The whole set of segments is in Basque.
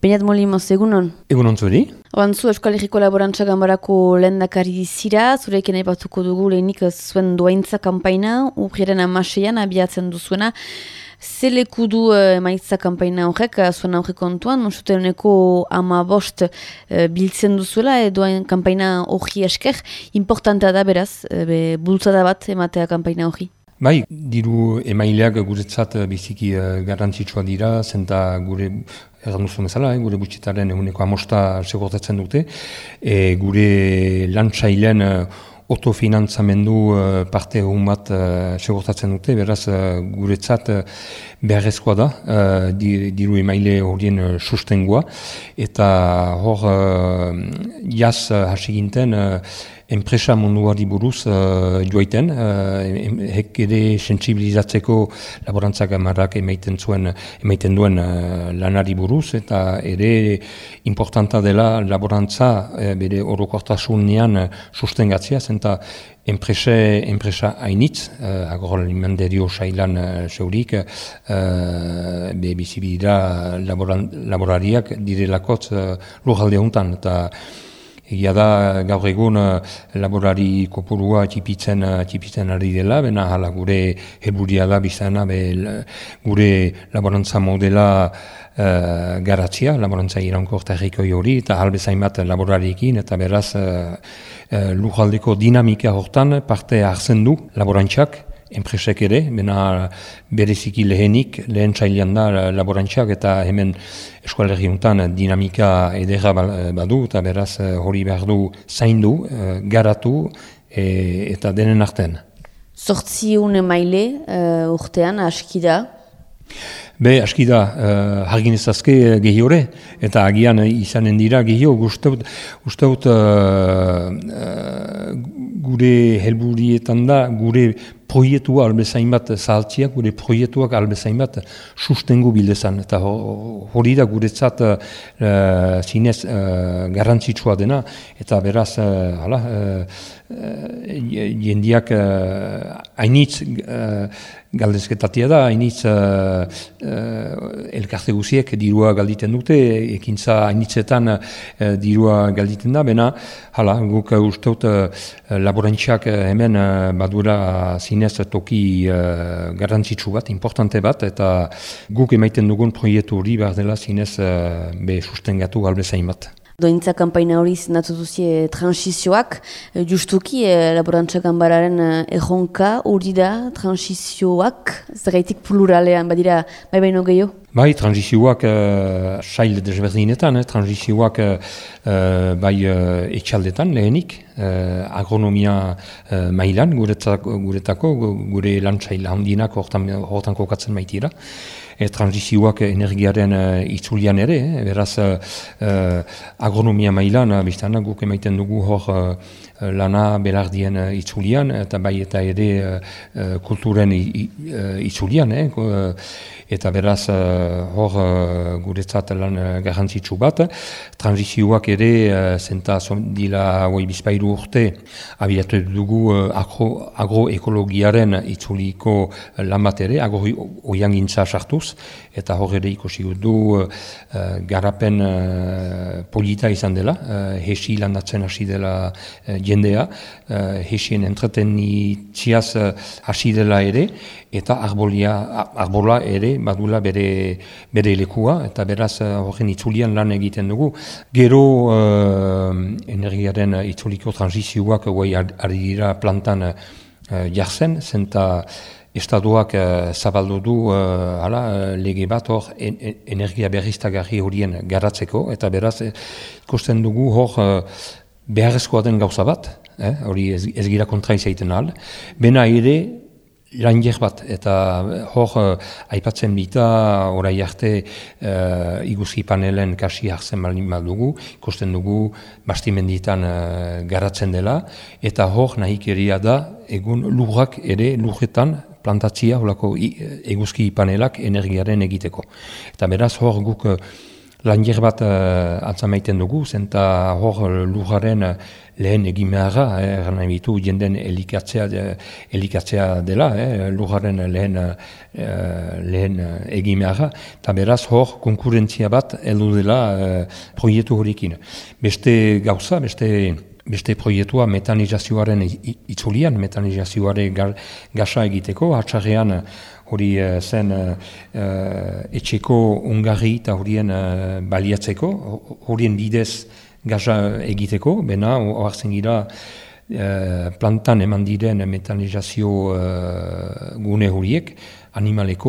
Beñat Molimoz, egunon? Egunon zuri. Zu Euskal Herriko Laborantza Ganbarako lehendakari zira, zurekin aipatuko dugu lehenik zuen doaintza kanpaina, urriaren 16an abiatzen duzuena. Ze leku du emaitza kanpaina horrek, zuen aurrekontuan, mosuteneko 15 biltzen duzuela, doain kanpaina horri esker, importantea da beraz, bultzada bat ematea kanpaina horri. Bai, diru emaileak guretzat biziki garrantzitsua dira, zenta gure erran duzu bezala, gure gutxitaren eguneko 15 segurtatzen dute, gure lantzailen autofinantzamendu parte egun bat segurtatzen dute, beraz guretzat beharrezkoa da, diru emaile horien sustengoa, eta hor jaz hasi ginten enpresa munduari buruz joaiten, hek ere sentsibilizatzeko Laborantza Ganbarak emaiten duen lanari buruz, eta ere importanta dela laborantza bere orokortasunean sustengatzea, zenta enpresa hainitz, agroalimenterio sailan zeurik, bizibidira laborariak direlakotz lurralde honetan, eta egia da gaur egun laborari kopurua txipitzen ari dela, bena hala gure helburia da biztana gure laborantza modela garatzea, laborantza iraunkorta herrikoi hori, eta halbezain bat laborariekin, eta beraz lurraldeko dinamika hortan parte hartzen du laborantzak, enpresek ere, bena bereziki lehen txailean da laborantzak, eta hemen Euskal Herriuntan dinamika ederra badu, eta beraz hori behar du zaindu, garatu, eta denen artean. 800 emaile urtean aski da? Aski da, hargin ezazke gehiore, eta agian izanen dira gehiago, usteut gure helburietan da, gure proiektua albezain bat zahaltziak, gure proiektuak albezain bat sustengu bildezan, eta hori da guretzat zinez garrantzitsua dena, eta beraz, jendiak hainitz galdezketatia da, hainitz elkarte guziek dirua galditen dute, ekintza hainitzetan dirua galditen da, bena, guk usteut laborantziak hemen badura zinez toki garrantzitsu bat, importante bat, eta guk emaiten dugun proiektu hori behar dela zinez sustengatu galbezain bat. Doaintza kanpaina hori zinatu duzie transizioak, justuki Laborantza Ganbararen erronka hori da transizioak, zergaitik pluralean, badira bai baino gehiago? Bai, transizioak sail desberdinetan, transizioak bai etxaldetan lehenik, agronomia mailan guretako, gure lantzail handinak hortan kokatzen maitira. Transizioak energiaren itzulian ere, beraz agronomia mailan, biztana guk emaiten dugu hor lana belardien itzulian, eta bai eta ere kulturen itzulian, eta beraz hor guretzat lan garrantzitsu bat. Transizioak ere, zenta dila bizpairu urte, abiatu dugu agroekologiaren itzuliko lan bat ere, oiangintza sartuz, eta hor ere ikusi du garapen polita izan dela, hesi landatzen hasi dela jendea, hesien entretenitziaz hasi dela ere, eta arbola ere badula bere lekua, eta beraz horren itzulian lan egiten dugu. Gero energiaren itzuliko transizioak ari dira plantan jartzen, zenta Estatuak zabaldu du lege bat hor energia berriztagarri horien garatzeko, eta beraz ikusten dugu hor beharrezkoa den gauza bat, hori ez gira kontra izaiten ahal, bena ere langer bat, eta hor aipatzen bita orai arte iguzki panelen kasi hartzen baldin badugu, ikusten dugu bastimenditan garatzen dela, eta hor nahikeria da egun lurrak ere lurretan plantatzia, holako eguzki panelak energiaren egiteko. Eta beraz hor guk Langer bat atzamaiten dugu, zenta hor lujaren lehen egin beharra, nahi bitu jenden elikatzea dela, lujaren lehen egin beharra, eta beraz hor konkurentzia bat heldu dela proiektu horrekin. Beste gauza, beste proiektua metanizazioaren itzulian, metanizazioare gasa egiteko, hatxarrean hori zen etxeko ongarri eta horien baliatzeko, horien bidez gasa egiteko, bena oartzen gira plantan eman diren metanizazio gune horiek, animaleko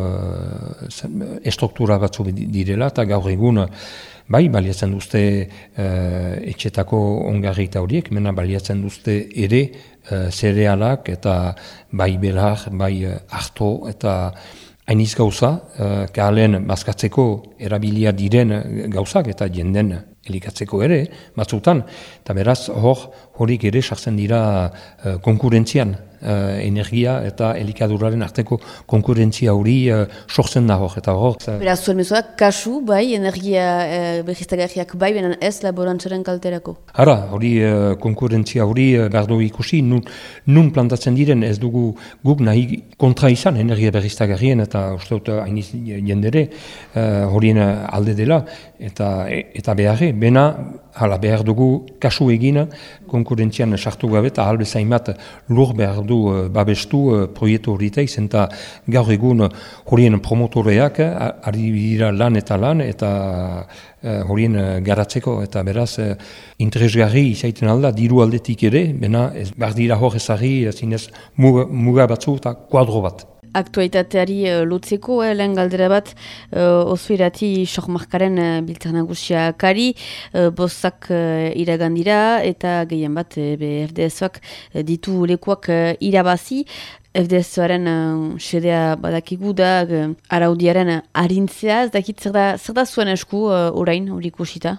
estruktura batzu direla, eta gaur egun bai, baliatzen duzte etxetako ongarri eta horiek, mena baliatzen duzte ere zerealak eta bai belar, bai arto eta hainiz gauza, kahalen bazkatzeko erabilia diren gauzak eta jenden elikatzeko ere, batzutan, eta beraz horik ere sartzen dira konkurentzian, energia eta elikaduraren arteko konkurentzia hori sortzen da hor, eta hor. Beraz, zuen mezuak, kasu, bai, energia berriztagarriak bai, benen ez laborantzaren kalterako? Hara, hori konkurentzia hori behar du ikusi, nun plantatzen diren ez dugu guk nahi kontra izan energia berriztagarrien, eta uste dut hainiz jendere horien alde dela, eta beharre, bena, hala behar dugu kasu egin konkurentzian sartu gabe eta bezain bat lur behar du babestu proiektu horietek, zenta gaur egun horien promotoreak ari dira lan eta horien garatzeko, eta beraz interesgarri izaiten alda diru aldetik ere, bena behar dira hor ezagri zinez muga batzu eta kuadro bat. Aktualitateari lotzeko, lehen galdera bat, Ozuirati Sohmarkaren biltzar nagusia kari, bostak iragandira eta gehien bat FDSoak ditu lekuak irabazi. FDSoaren sedea badakigu da araudiaren arintzea, ez dakit zer da zuen esku orain hori ikusita?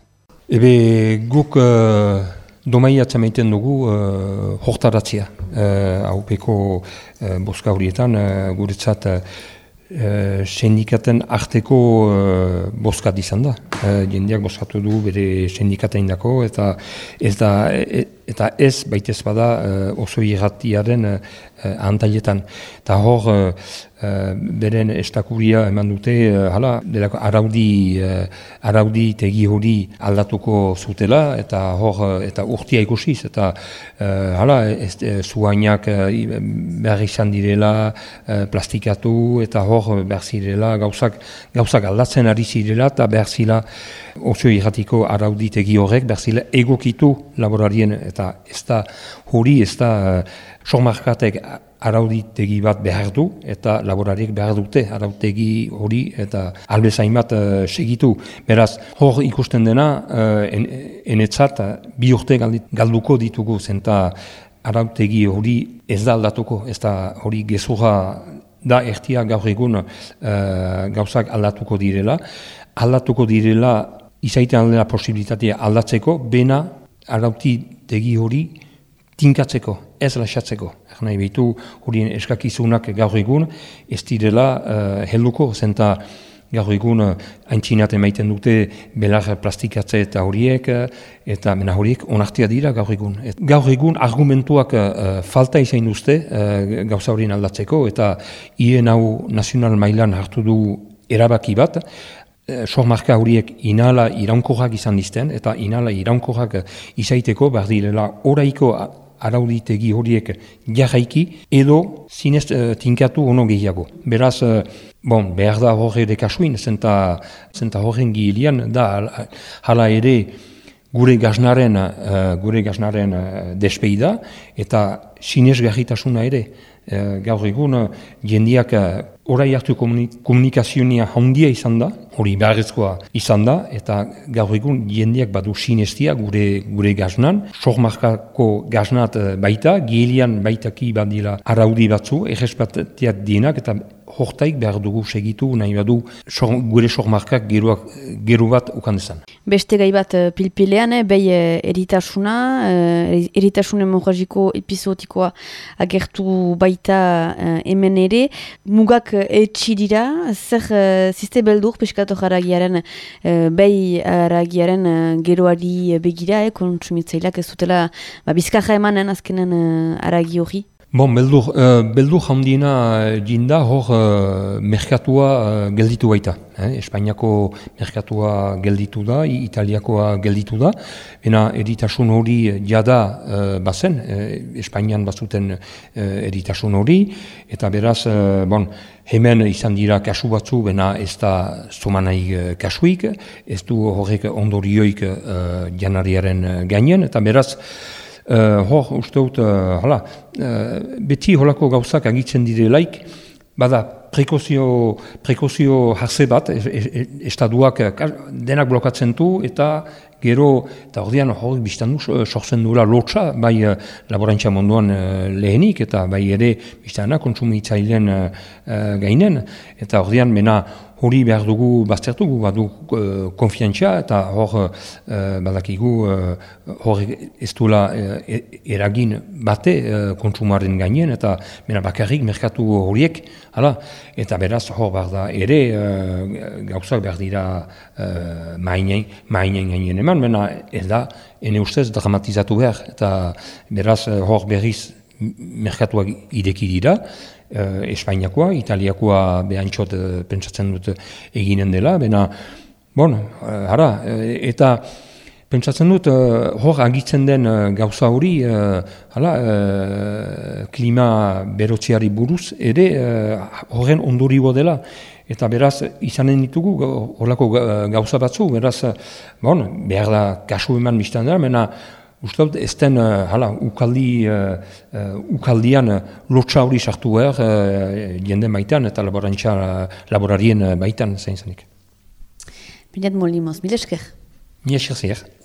Guk domaia atzameiten dugu hortaratzea. Haupeko boska horietan guretzat sindikaten arteko boskat izan da. Jendeak boskatu du bere sindikatein dako, eta ez baitez bada oso irratiaren antailetan. Eta hor, beren estakuria eman dute, araudi tegi hori aldatuko zutela, eta hor, eta urtia ikusiz, eta zuainak behar izan direla, plastikatu, eta hor behar zirela, gauzak aldatzen ari zirela, eta behar zila oso irratiko araudi tegi horrek, behar zila egokitu laborarien, eta ez da Sohmarkatek arauditegi bat behar du, eta laborariek behar dute arauditegi hori, eta albezain bat segitu. Beraz, hor ikusten dena, enetzat, 2 urte galduko ditugu, zenta arauditegi hori ez da aldatuko, ez da hori gezurra da ertia gaur egun gauzak aldatuko direla. Aldatuko direla, izaiten aldela posibilitatea aldatzeko, bena arauditegi hori tinkatzeko, ez lasatzeko. Nahi behitu horien eskakizunak gaur egun ez direla helduko, zenta gaur egun haintzinat emaiten dute belar plastikatze eta horiek, eta mena horiek onartia dira gaur egun. Gaur egun argumentuak falta izan duzte gauza horien aldatzeko, eta hien hau nazional mailan hartu du erabaki bat, Sohmarka horiek inala iraunkorrak izan dizten, eta inala iraunkorrak izaiteko behar direla oraiko arauditegi horiek jarraiki, edo zinez tinkatu ono gehiago. Beraz, behar da horre dekasuin, zenta horren gihilian da hala ere gure gaznaren despeida, eta zinez garritasuna ere. Gaur egun jendiak orai hartu komunikazioa handia izan da, hori beharrezkoa izan da, eta gaur egun jendiak badu sinestia gure gaznan, Sohmarkako gaznat baita, gehelian baitaki badira araudi batzu, errespatiak dienak, eta hortaik behar dugu segitu, nahi badu gure sormarkak gero bat ukan dezan. Beste gai bat pilpilean, behi eritasuna, eritasun hemorragiko episodikoa agertu baita hemen ere. Mugak etxi dira, zer ziste beldur peskato haragiaren, behi haragiaren geroari begira, kontsumitzaileak ez dutela bizkarra emanen azkenen haragi hori? Bon, beldur handiena jinda hor merkatua gelditu baita. Espainiako merkatua gelditu da, Italiakoa gelditu da. Ena eritasun hori jada bazen, Espainian bazuten eritasun hori. Eta beraz, hemen izan dira kasu batzu, bena ez da zumanaik kasuik, ez du horrek ondorioik janariaren gainen, eta beraz, hor, uste dut, beti holako gauzak agitzen direlaik, bada prekozio hartze bat, estaduak denak blokatzen du, eta gero, eta ordean hor biztan du, sortzen duela lotxa, bai laborantza munduan lehenik, eta bai ere biztana kontsumitzaileen gainen, eta ordean mena hori behar dugu baztertugu, badu konfiantza, eta hor badakigu hor ez duela eragin bate kontsumaren gainen, eta mena bakarrik merkatu horiek, eta beraz hor behar da ere gauzak behar dira mainen gainen eman, mena ez da ene ustez dramatizatu behar, eta beraz hor berriz merkatuak ideki dira, Espainiakoa, Italiakoa behantxot pentsatzen dut eginen dela, bena, eta pentsatzen dut hor agitzen den gauza hori, klima berotziari buruz, ere horren ondoribo dela, eta beraz izanen ditugu horrelako gauza batzu, beraz, behar da kasu eman biztan dela, bena, uste dut, ez den ukaldian lotxa hori sartu behar jenden baitan eta laborarien baitan zein zenik. Pinat Molimos, mil esker. Mil esker.